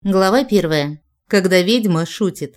Глава 1. Когда ведьма шутит.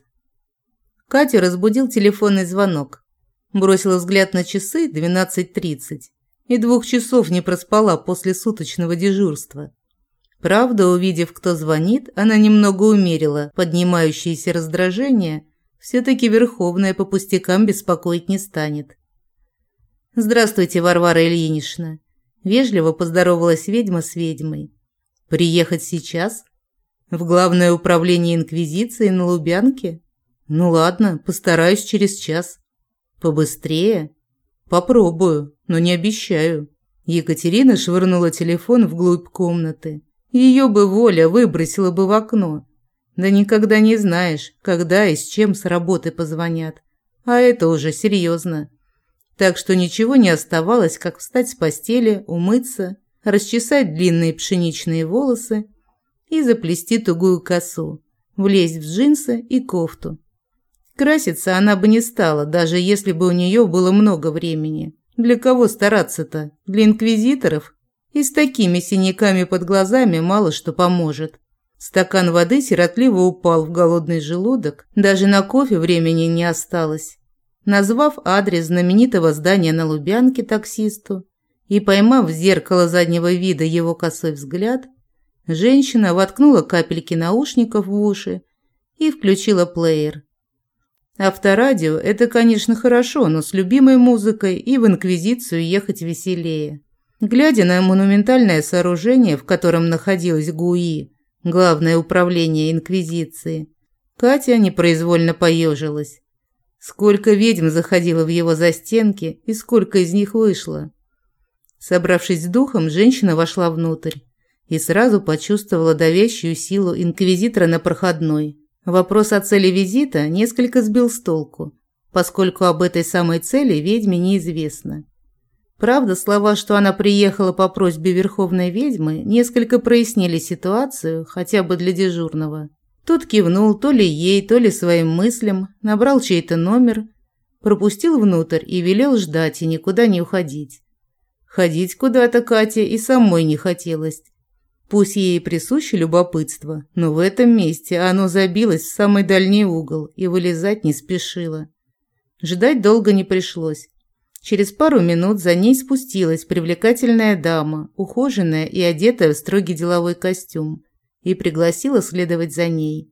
Катю разбудил телефонный звонок. Бросила взгляд на часы 12:30 и 2 часов не проспала после суточного дежурства. Правда, увидев, кто звонит, она немного умерила поднимающееся раздражение. Все-таки Верховная по пустякам беспокоить не станет. «Здравствуйте, Варвара Ильинична». Вежливо поздоровалась ведьма с ведьмой. «Приехать сейчас? В Главное управление Инквизиции на Лубянке? Ну ладно, постараюсь через час. Побыстрее? Попробую, но не обещаю». Екатерина швырнула телефон вглубь комнаты. Ее бы воля выбросила бы в окно. Да никогда не знаешь, когда и с чем с работы позвонят. А это уже серьезно. Так что ничего не оставалось, как встать с постели, умыться, расчесать длинные пшеничные волосы и заплести тугую косу, влезть в джинсы и кофту. Краситься она бы не стала, даже если бы у нее было много времени. Для кого стараться-то? Для инквизиторов? И с такими синяками под глазами мало что поможет. Стакан воды сиротливо упал в голодный желудок, даже на кофе времени не осталось. Назвав адрес знаменитого здания на Лубянке таксисту и поймав в зеркало заднего вида его косой взгляд, женщина воткнула капельки наушников в уши и включила плеер. Авторадио – это, конечно, хорошо, но с любимой музыкой и в Инквизицию ехать веселее. Глядя на монументальное сооружение, в котором находилось ГУИ, Главное управление Инквизиции, Катя непроизвольно поежилась. Сколько ведьм заходило в его застенки и сколько из них вышло. Собравшись с духом, женщина вошла внутрь и сразу почувствовала давящую силу инквизитора на проходной. Вопрос о цели визита несколько сбил с толку, поскольку об этой самой цели ведьме неизвестно. Правда, слова, что она приехала по просьбе Верховной ведьмы, несколько прояснили ситуацию, хотя бы для дежурного. Тот кивнул то ли ей, то ли своим мыслям, набрал чей-то номер, пропустил внутрь и велел ждать и никуда не уходить. Ходить куда-то Кате и самой не хотелось. Пусть ей присуще любопытство, но в этом месте оно забилось в самый дальний угол и вылезать не спешило. Ждать долго не пришлось. Через пару минут за ней спустилась привлекательная дама, ухоженная и одетая в строгий деловой костюм, и пригласила следовать за ней.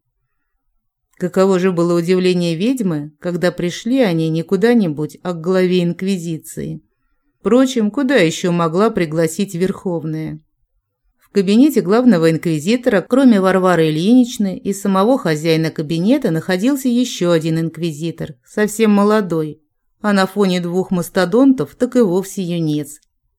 Каково же было удивление ведьмы, когда пришли они не куда-нибудь, а к главе Инквизиции. Впрочем, куда еще могла пригласить Верховная? В кабинете главного инквизитора, кроме Варвары Ильиничны и самого хозяина кабинета, находился еще один инквизитор, совсем молодой, а на фоне 2 мастодонтов так и вовсе юнец.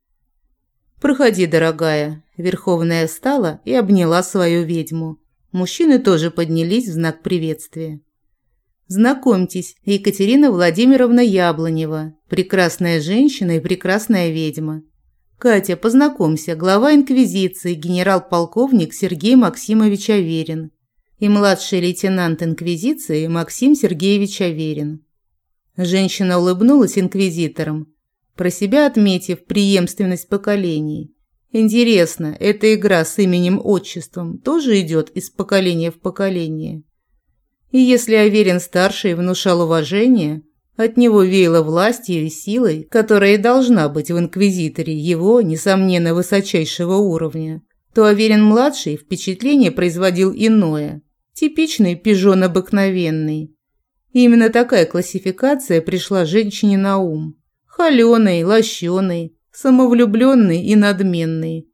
«Проходи, дорогая». Верховная встала и обняла свою ведьму. Мужчины тоже поднялись в знак приветствия. «Знакомьтесь, Екатерина Владимировна Яблонева, прекрасная женщина и прекрасная ведьма. Катя, познакомься, глава Инквизиции, генерал-полковник Сергей Максимович Аверин и младший лейтенант Инквизиции Максим Сергеевич Аверин». Женщина улыбнулась инквизиторам, про себя отметив преемственность поколений. Интересно, эта игра с именем-отчеством тоже идет из поколения в поколение? И если Аверин старший внушал уважение, от него веяло властью и силой, которая и должна быть в инквизиторе его, несомненно, высочайшего уровня, то Аверин-младший впечатление производил иное, типичный пижон обыкновенный. Именно такая классификация пришла женщине на ум. Холёный, лощеный, самовлюбленный и надменный.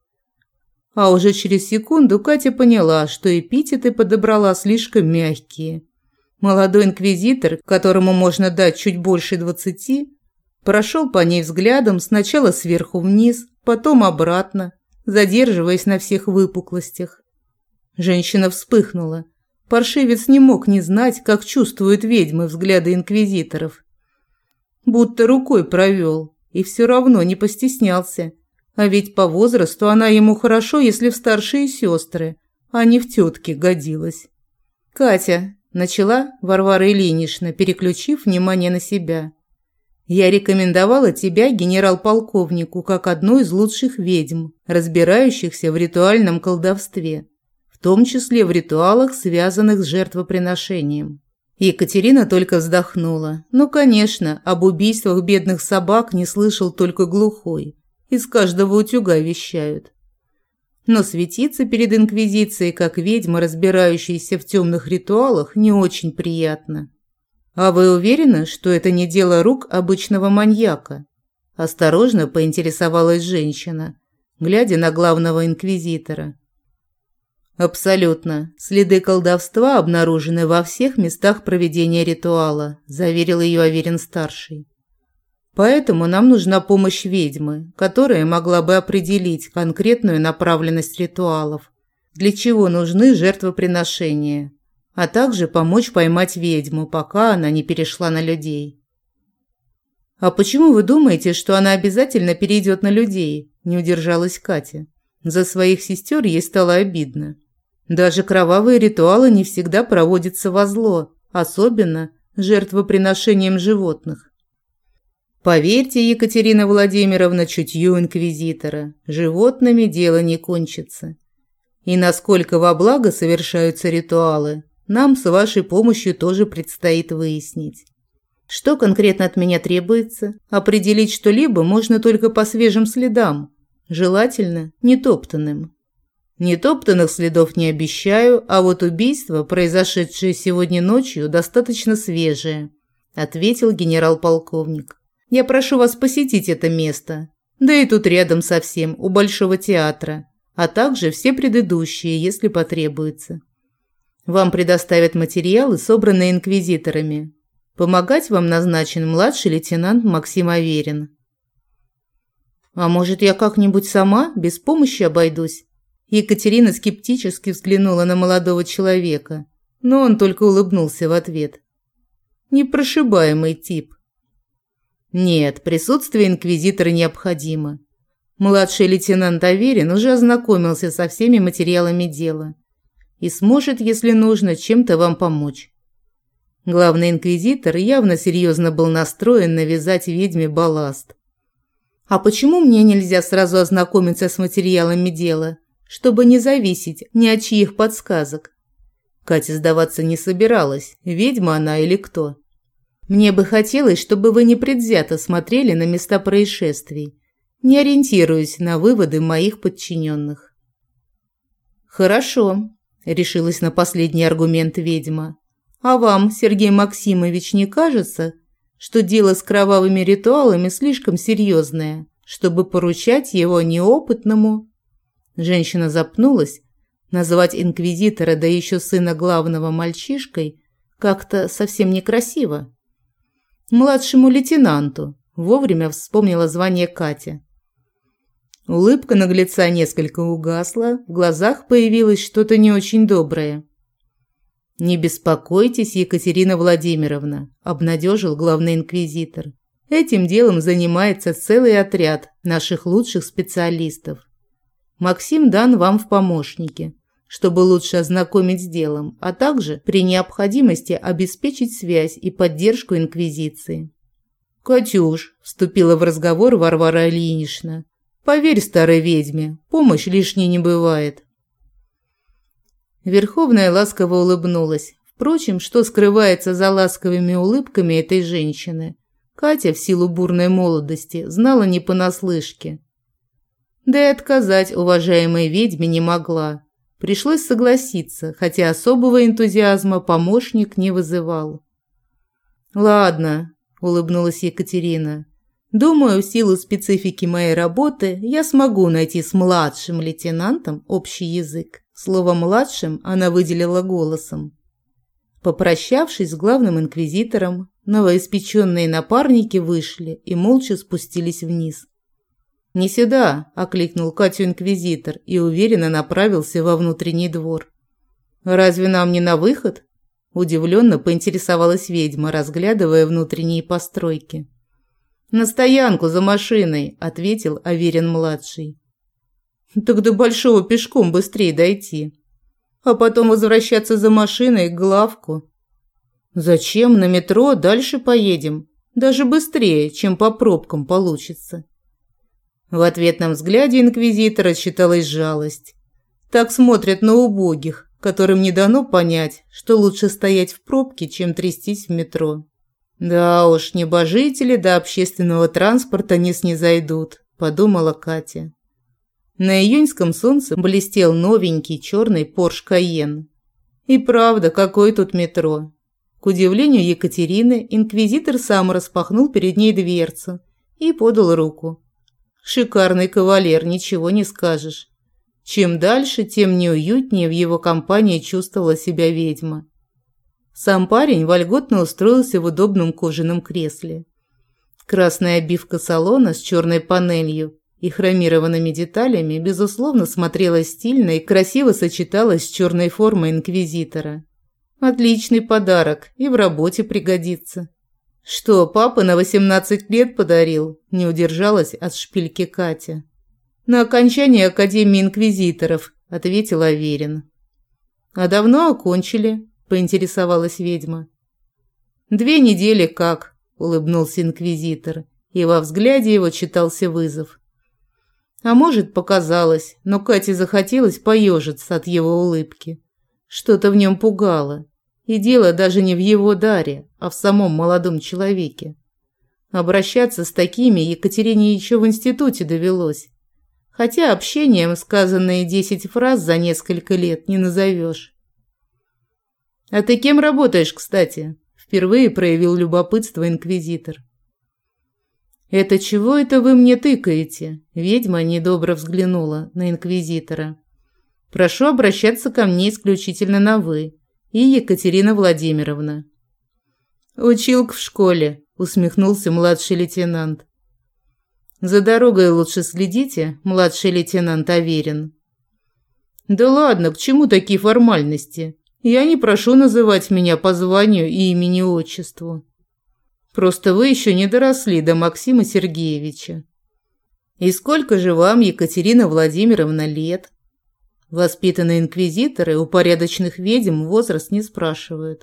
А уже через секунду Катя поняла, что эпитеты подобрала слишком мягкие. Молодой инквизитор, которому можно дать чуть больше 20, прошел по ней взглядом сначала сверху вниз, потом обратно, задерживаясь на всех выпуклостях. Женщина вспыхнула. Паршивец не мог не знать, как чувствуют ведьмы взгляды инквизиторов. Будто рукой провел, и все равно не постеснялся. А ведь по возрасту она ему хорошо, если в старшие сестры, а не в тетки годилась. «Катя», – начала Варвара Ильинична, переключив внимание на себя. «Я рекомендовала тебя генерал-полковнику как одну из лучших ведьм, разбирающихся в ритуальном колдовстве. В том числе в ритуалах, связанных с жертвоприношением. Екатерина только вздохнула. Ну, конечно, об убийствах бедных собак не слышал только глухой. Из каждого утюга вещают. Но светиться перед инквизицией, как ведьма, разбирающаяся в темных ритуалах, не очень приятно. «А вы уверены, что это не дело рук обычного маньяка?» Осторожно поинтересовалась женщина, глядя на главного инквизитора. «Абсолютно. Следы колдовства обнаружены во всех местах проведения ритуала», – заверил ее Аверин-старший. «Поэтому нам нужна помощь ведьмы, которая могла бы определить конкретную направленность ритуалов, для чего нужны жертвоприношения, а также помочь поймать ведьму, пока она не перешла на людей». «А почему вы думаете, что она обязательно перейдет на людей?» – не удержалась Катя. За своих сестер ей стало обидно. Даже кровавые ритуалы не всегда проводятся во зло, особенно жертвоприношением животных. Поверьте, Екатерина Владимировна, чутью инквизитора, животными дело не кончится. И насколько во благо совершаются ритуалы, нам с вашей помощью тоже предстоит выяснить. Что конкретно от меня требуется? Определить что-либо можно только по свежим следам, желательно нетоптанным. Нетоптанных следов не обещаю, а вот убийство, произошедшее сегодня ночью, достаточно свежее, ответил генерал-полковник. Я прошу вас посетить это место. Да и тут рядом совсем, у Большого театра, а также все предыдущие, если потребуется. Вам предоставят материалы, собранные инквизиторами. Помогать вам назначен младший лейтенант Максим Аверин. А может, я как-нибудь сама, без помощи обойдусь? Екатерина скептически взглянула на молодого человека, но он только улыбнулся в ответ. Непрошибаемый тип. Нет, присутствие инквизитора необходимо. Младший лейтенант Аверин уже ознакомился со всеми материалами дела и сможет, если нужно, чем-то вам помочь. Главный инквизитор явно серьезно был настроен навязать ведьме балласт. А почему мне нельзя сразу ознакомиться с материалами дела, чтобы не зависеть ни от чьих подсказок? Катя сдаваться не собиралась, ведьма она или кто. Мне бы хотелось, чтобы вы непредвзято смотрели на места происшествий, не ориентируясь на выводы моих подчиненных. Хорошо, решилась на последний аргумент ведьма. А вам, Сергей Максимович, не кажется, что дело с кровавыми ритуалами слишком серьезное, чтобы поручать его неопытному? Женщина запнулась. Назвать инквизитора, да еще сына главного, мальчишкой, как-то совсем некрасиво. Младшему лейтенанту, вовремя вспомнила звание Катя. Улыбка наглеца несколько угасла, в глазах появилось что-то не очень доброе. «Не беспокойтесь, Екатерина Владимировна», – обнадежил главный инквизитор. «Этим делом занимается целый отряд наших лучших специалистов. Максим дан вам в помощники, чтобы лучше ознакомить с делом, а также при необходимости обеспечить связь и поддержку инквизиции». «Катюш», – вступила в разговор Варвара Ильинична, – «поверь старой ведьме, помощь лишней не бывает». Верховная ласково улыбнулась. Впрочем, что скрывается за ласковыми улыбками этой женщины, Катя в силу бурной молодости знала не понаслышке. Да и отказать уважаемой ведьме не могла. Пришлось согласиться, хотя особого энтузиазма помощник не вызывал. «Ладно», – улыбнулась Екатерина. «Думаю, в силу специфики моей работы я смогу найти с младшим лейтенантом общий язык». Слово «младшим» она выделила голосом. Попрощавшись с главным инквизитором, новоиспеченные напарники вышли и молча спустились вниз. «Не сюда!» – окликнул Катю инквизитор и уверенно направился во внутренний двор. «Разве нам не на выход?» – удивленно поинтересовалась ведьма, разглядывая внутренние постройки. «На стоянку за машиной!» – ответил Аверин-младший. «Так до Большого пешком быстрее дойти, а потом возвращаться за машиной к главку». «Зачем? На метро дальше поедем, даже быстрее, чем по пробкам получится». В ответном взгляде инквизитора читалась жалость. Так смотрят на убогих, которым не дано понять, что лучше стоять в пробке, чем трястись в метро. Да уж, небожители до общественного транспорта не снизойдут, подумала Катя. На июньском солнце блестел новенький черный Порш Кайен. И правда, какое тут метро. К удивлению Екатерины, инквизитор сам распахнул перед ней дверцу и подал руку. Шикарный кавалер, ничего не скажешь. Чем дальше, тем неуютнее в его компании чувствовала себя ведьма. Сам парень вольготно устроился в удобном кожаном кресле. Красная обивка салона с черной панелью и хромированными деталями, безусловно, смотрелась стильно и красиво сочеталась с черной формой инквизитора. Отличный подарок и в работе пригодится. «Что, папа на 18 лет подарил?» – не удержалась от шпильки Катя. «На окончание Академии инквизиторов», – ответил Аверин. «А давно окончили?» – поинтересовалась ведьма. 2 недели как», – улыбнулся инквизитор, и во взгляде его читался вызов. А может, показалось, но Кате захотелось поежиться от его улыбки. Что-то в нем пугало. И дело даже не в его даре, а в самом молодом человеке. Обращаться с такими Екатерине еще в институте довелось. Хотя общением сказанные 10 фраз за несколько лет не назовешь. «А ты кем работаешь, кстати?» Впервые проявил любопытство инквизитор. «Это чего это вы мне тыкаете?» Ведьма недобро взглянула на инквизитора. «Прошу обращаться ко мне исключительно на «вы» и Екатерина Владимировна». «Училка в школе», – усмехнулся младший лейтенант. «За дорогой лучше следите, младший лейтенант Аверин». «Да ладно, к чему такие формальности? Я не прошу называть меня по званию и имени-отчеству. Просто вы еще не доросли до Максима Сергеевича. И сколько же вам, Екатерина Владимировна, лет?» Воспитанные инквизиторы у порядочных ведьм возраст не спрашивают.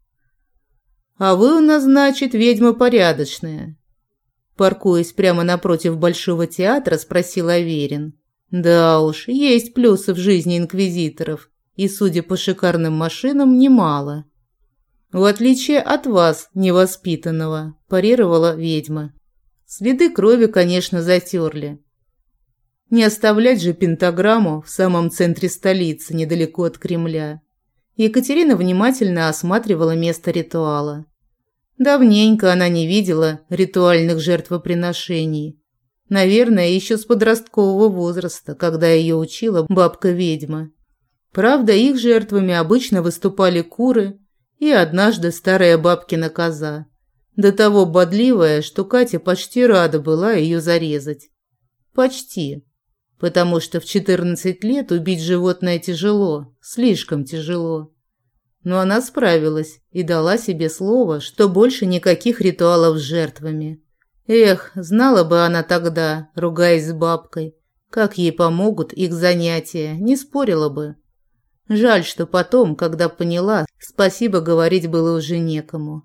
«А вы у нас, значит, ведьма порядочная?» Паркуясь прямо напротив Большого театра, спросил Аверин. «Да уж, есть плюсы в жизни инквизиторов, и, судя по шикарным машинам, немало». «В отличие от вас, невоспитанного», – парировала ведьма. «Следы крови, конечно, затерли. Не оставлять же пентаграмму в самом центре столицы, недалеко от Кремля». Екатерина внимательно осматривала место ритуала. Давненько она не видела ритуальных жертвоприношений. Наверное, еще с подросткового возраста, когда ее учила бабка-ведьма. Правда, их жертвами обычно выступали куры и однажды старая бабкина коза, до того бодливая, что Катя почти рада была ее зарезать. Почти. Потому что в 14 лет убить животное тяжело, слишком тяжело. Но она справилась и дала себе слово, что больше никаких ритуалов с жертвами. Эх, знала бы она тогда, ругаясь с бабкой, как ей помогут их занятия, не спорила бы. Жаль, что потом, когда поняла, спасибо говорить было уже некому.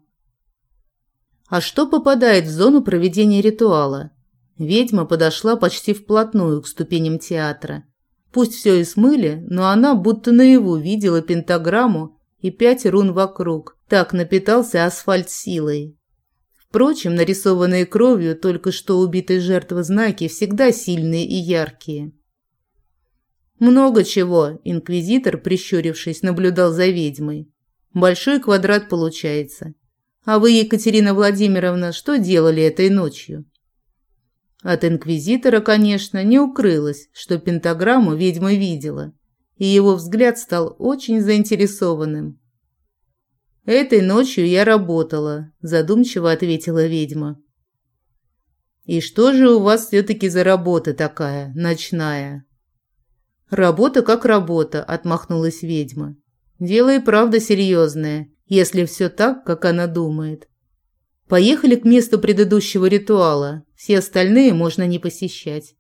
А что попадает в зону проведения ритуала? Ведьма подошла почти вплотную к ступеням театра. Пусть все и смыли, но она будто наяву видела пентаграмму и 5 рун вокруг. Так напитался асфальт силой. Впрочем, нарисованные кровью только что убитой жертвы знаки всегда сильные и яркие. «Много чего», – инквизитор, прищурившись, наблюдал за ведьмой. «Большой квадрат получается. А вы, Екатерина Владимировна, что делали этой ночью?» От инквизитора, конечно, не укрылось, что пентаграмму ведьма видела, и его взгляд стал очень заинтересованным. «Этой ночью я работала», – задумчиво ответила ведьма. «И что же у вас все-таки за работа такая, ночная?» «Работа как работа», – отмахнулась ведьма. «Дело и правда серьезное, если все так, как она думает. Поехали к месту предыдущего ритуала, все остальные можно не посещать».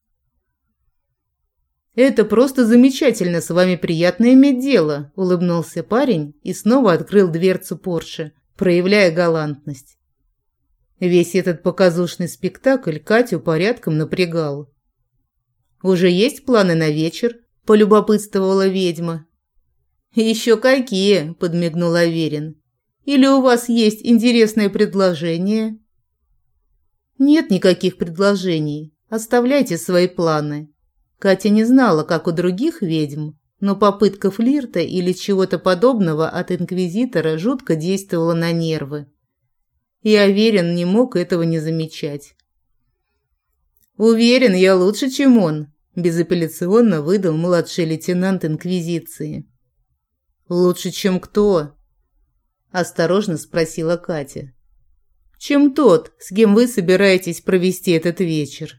«Это просто замечательно, с вами приятно иметь дело», – улыбнулся парень и снова открыл дверцу Порше, проявляя галантность. Весь этот показушный спектакль Катю порядком напрягал. «Уже есть планы на вечер?» – полюбопытствовала ведьма. «Еще какие!» – подмигнул Аверин. «Или у вас есть интересное предложение?» «Нет никаких предложений. Оставляйте свои планы». Катя не знала, как у других ведьм, но попытка флирта или чего-то подобного от инквизитора жутко действовала на нервы. И Аверин не мог этого не замечать. «Уверен, я лучше, чем он», – безапелляционно выдал младший лейтенант инквизиции. «Лучше, чем кто?» – осторожно спросила Катя. «Чем тот, с кем вы собираетесь провести этот вечер?»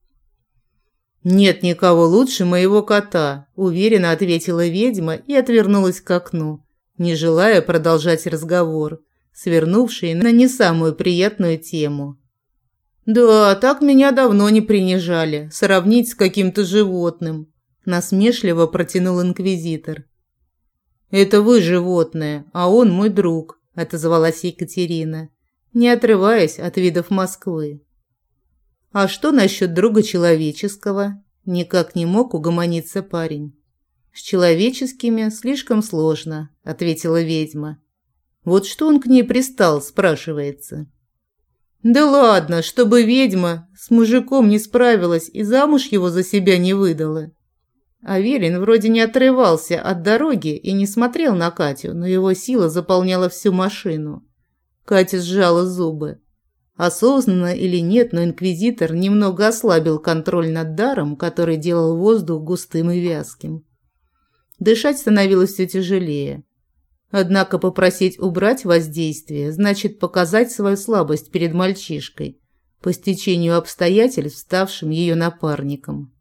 «Нет никого лучше моего кота», – уверенно ответила ведьма и отвернулась к окну, не желая продолжать разговор, свернувший на не самую приятную тему. «Да, так меня давно не принижали, сравнить с каким-то животным», – насмешливо протянул инквизитор. «Это вы животное, а он мой друг», – отозвалась Екатерина, не отрываясь от видов Москвы. «А что насчет друга человеческого?» – никак не мог угомониться парень. «С человеческими слишком сложно», – ответила ведьма. «Вот что он к ней пристал, спрашивается». «Да ладно, чтобы ведьма с мужиком не справилась и замуж его за себя не выдала». Аверин вроде не отрывался от дороги и не смотрел на Катю, но его сила заполняла всю машину. Катя сжала зубы. Осознанно или нет, но инквизитор немного ослабил контроль над даром, который делал воздух густым и вязким. Дышать становилось все тяжелее. Однако попросить убрать воздействие значит показать свою слабость перед мальчишкой, по стечению обстоятельств, ставшим ее напарником.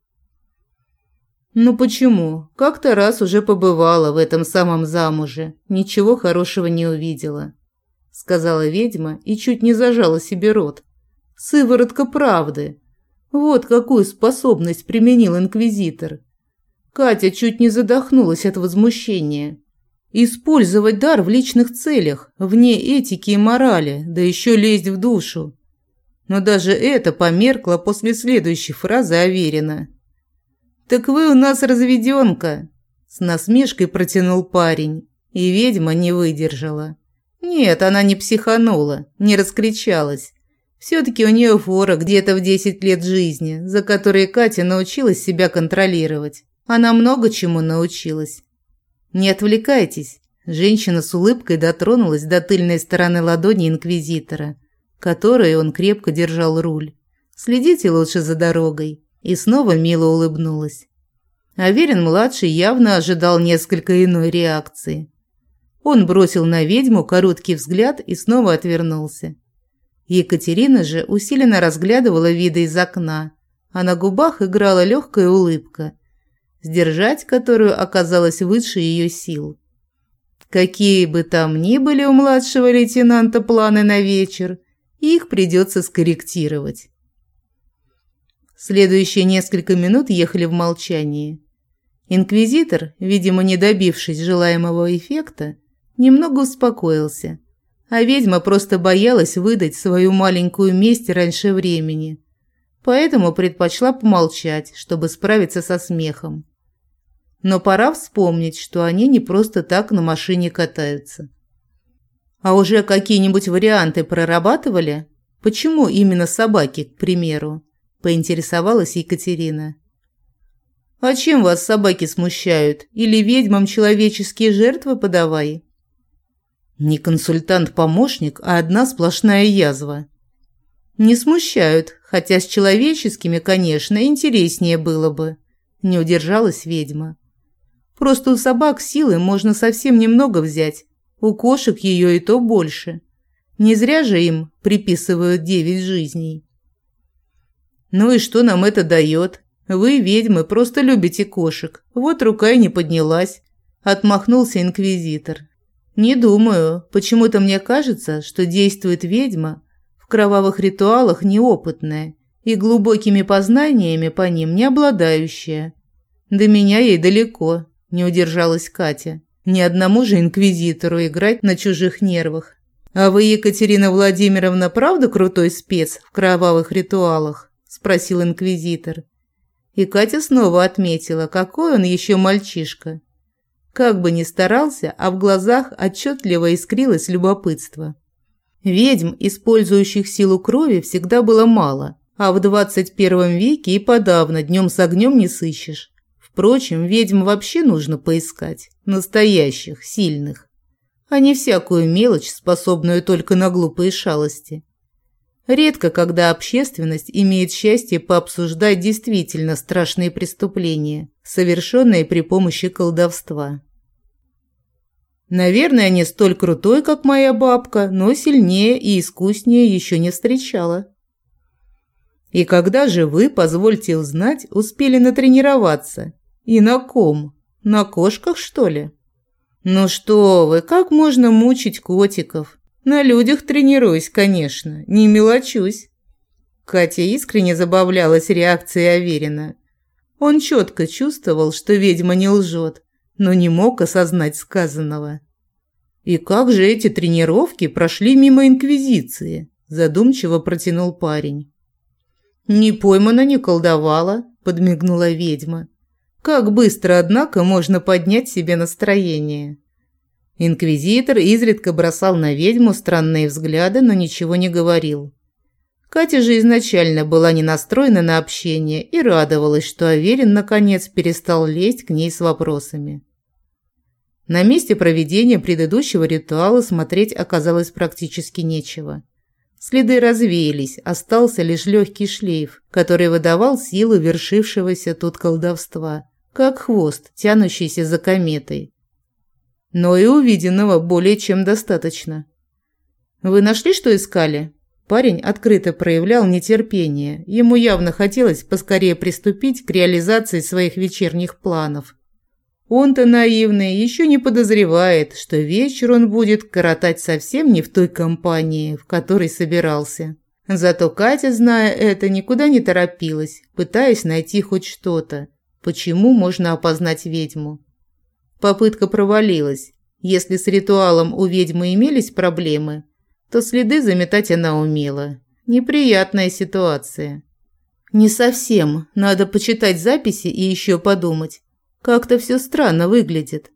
«Ну почему? Как-то раз уже побывала в этом самом замуже, ничего хорошего не увидела», – сказала ведьма и чуть не зажала себе рот. «Сыворотка правды. Вот какую способность применил инквизитор». Катя чуть не задохнулась от возмущения. Использовать дар в личных целях, вне этики и морали, да еще лезть в душу. Но даже это померкло после следующей фразы Аверина. «Так вы у нас разведенка», – с насмешкой протянул парень, и ведьма не выдержала. Нет, она не психанула, не раскричалась. Все-таки у нее фора где-то в 10 лет жизни, за которые Катя научилась себя контролировать. Она много чему научилась. «Не отвлекайтесь», – женщина с улыбкой дотронулась до тыльной стороны ладони инквизитора, которой он крепко держал руль. «Следите лучше за дорогой», и снова мило улыбнулась. Аверин-младший явно ожидал несколько иной реакции. Он бросил на ведьму короткий взгляд и снова отвернулся. Екатерина же усиленно разглядывала виды из окна, а на губах играла легкая улыбка, сдержать которую оказалось выше ее сил. Какие бы там ни были у младшего лейтенанта планы на вечер, их придется скорректировать. Следующие несколько минут ехали в молчании. Инквизитор, видимо, не добившись желаемого эффекта, немного успокоился, а ведьма просто боялась выдать свою маленькую месть раньше времени, поэтому предпочла помолчать, чтобы справиться со смехом. Но пора вспомнить, что они не просто так на машине катаются. А уже какие-нибудь варианты прорабатывали? Почему именно собаки, к примеру? Поинтересовалась Екатерина. «А чем вас собаки смущают? Или ведьмам человеческие жертвы подавай?» «Не консультант-помощник, а одна сплошная язва». «Не смущают, хотя с человеческими, конечно, интереснее было бы», – не удержалась ведьма. «Просто у собак силы можно совсем немного взять, у кошек ее и то больше. Не зря же им приписывают 9 жизней». «Ну и что нам это дает? Вы, ведьмы, просто любите кошек. Вот рука и не поднялась», – отмахнулся инквизитор. «Не думаю. Почему-то мне кажется, что действует ведьма в кровавых ритуалах неопытная и глубокими познаниями по ним не обладающая. До меня ей далеко», – не удержалась Катя. «Ни одному же инквизитору играть на чужих нервах. А вы, Екатерина Владимировна, правда крутой спец в кровавых ритуалах?» – спросил инквизитор. И Катя снова отметила, какой он еще мальчишка. Как бы ни старался, а в глазах отчетливо искрилось любопытство. Ведьм, использующих силу крови, всегда было мало, а в 21 веке и подавно днем с огнем не сыщешь. Впрочем, ведьм вообще нужно поискать, настоящих, сильных, а не всякую мелочь, способную только на глупые шалости. Редко, когда общественность имеет счастье пообсуждать действительно страшные преступления, совершенные при помощи колдовства. Наверное, не столь крутой, как моя бабка, но сильнее и искуснее еще не встречала. И когда же вы, позвольте узнать, успели натренироваться? И на ком? На кошках, что ли? Ну что вы, как можно мучить котиков? На людях тренируюсь, конечно, не мелочусь. Катя искренне забавлялась реакцией Аверина. Он четко чувствовал, что ведьма не лжет, но не мог осознать сказанного. «И как же эти тренировки прошли мимо Инквизиции?» – задумчиво протянул парень. «Не поймана, не колдовала», – подмигнула ведьма. «Как быстро, однако, можно поднять себе настроение». Инквизитор изредка бросал на ведьму странные взгляды, но ничего не говорил. Катя же изначально была не настроена на общение и радовалась, что Аверин наконец перестал лезть к ней с вопросами. На месте проведения предыдущего ритуала смотреть оказалось практически нечего. Следы развеялись, остался лишь легкий шлейф, который выдавал силу вершившегося тут колдовства, как хвост, тянущийся за кометой. Но и увиденного более чем достаточно. «Вы нашли, что искали?» Парень открыто проявлял нетерпение. Ему явно хотелось поскорее приступить к реализации своих вечерних планов. Он-то наивный, еще не подозревает, что вечер он будет коротать совсем не в той компании, в которой собирался. Зато Катя, зная это, никуда не торопилась, пытаясь найти хоть что-то, почему можно опознать ведьму. Попытка провалилась. Если с ритуалом у ведьмы имелись проблемы, то следы заметать она умела. Неприятная ситуация. Не совсем. Надо почитать записи и еще подумать. Как-то все странно выглядит.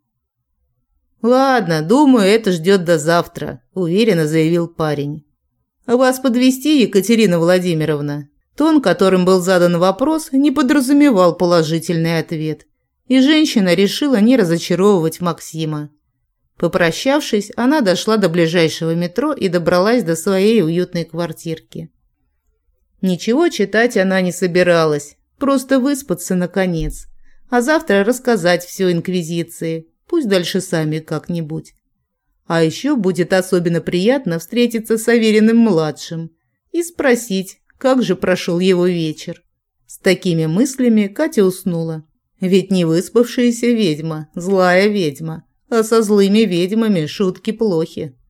«Ладно, думаю, это ждет до завтра», – уверенно заявил парень. «Вас подвезти, Екатерина Владимировна?» Тон, которым был задан вопрос, не подразумевал положительный ответ. И женщина решила не разочаровывать Максима. Попрощавшись, она дошла до ближайшего метро и добралась до своей уютной квартирки. Ничего читать она не собиралась, просто выспаться наконец, а завтра рассказать все Инквизиции, пусть дальше сами как-нибудь. А еще будет особенно приятно встретиться с Авериным-младшим и спросить, как же прошел его вечер. С такими мыслями Катя уснула. Ведь не выспавшаяся ведьма, злая ведьма, а со злыми ведьмами шутки плохи.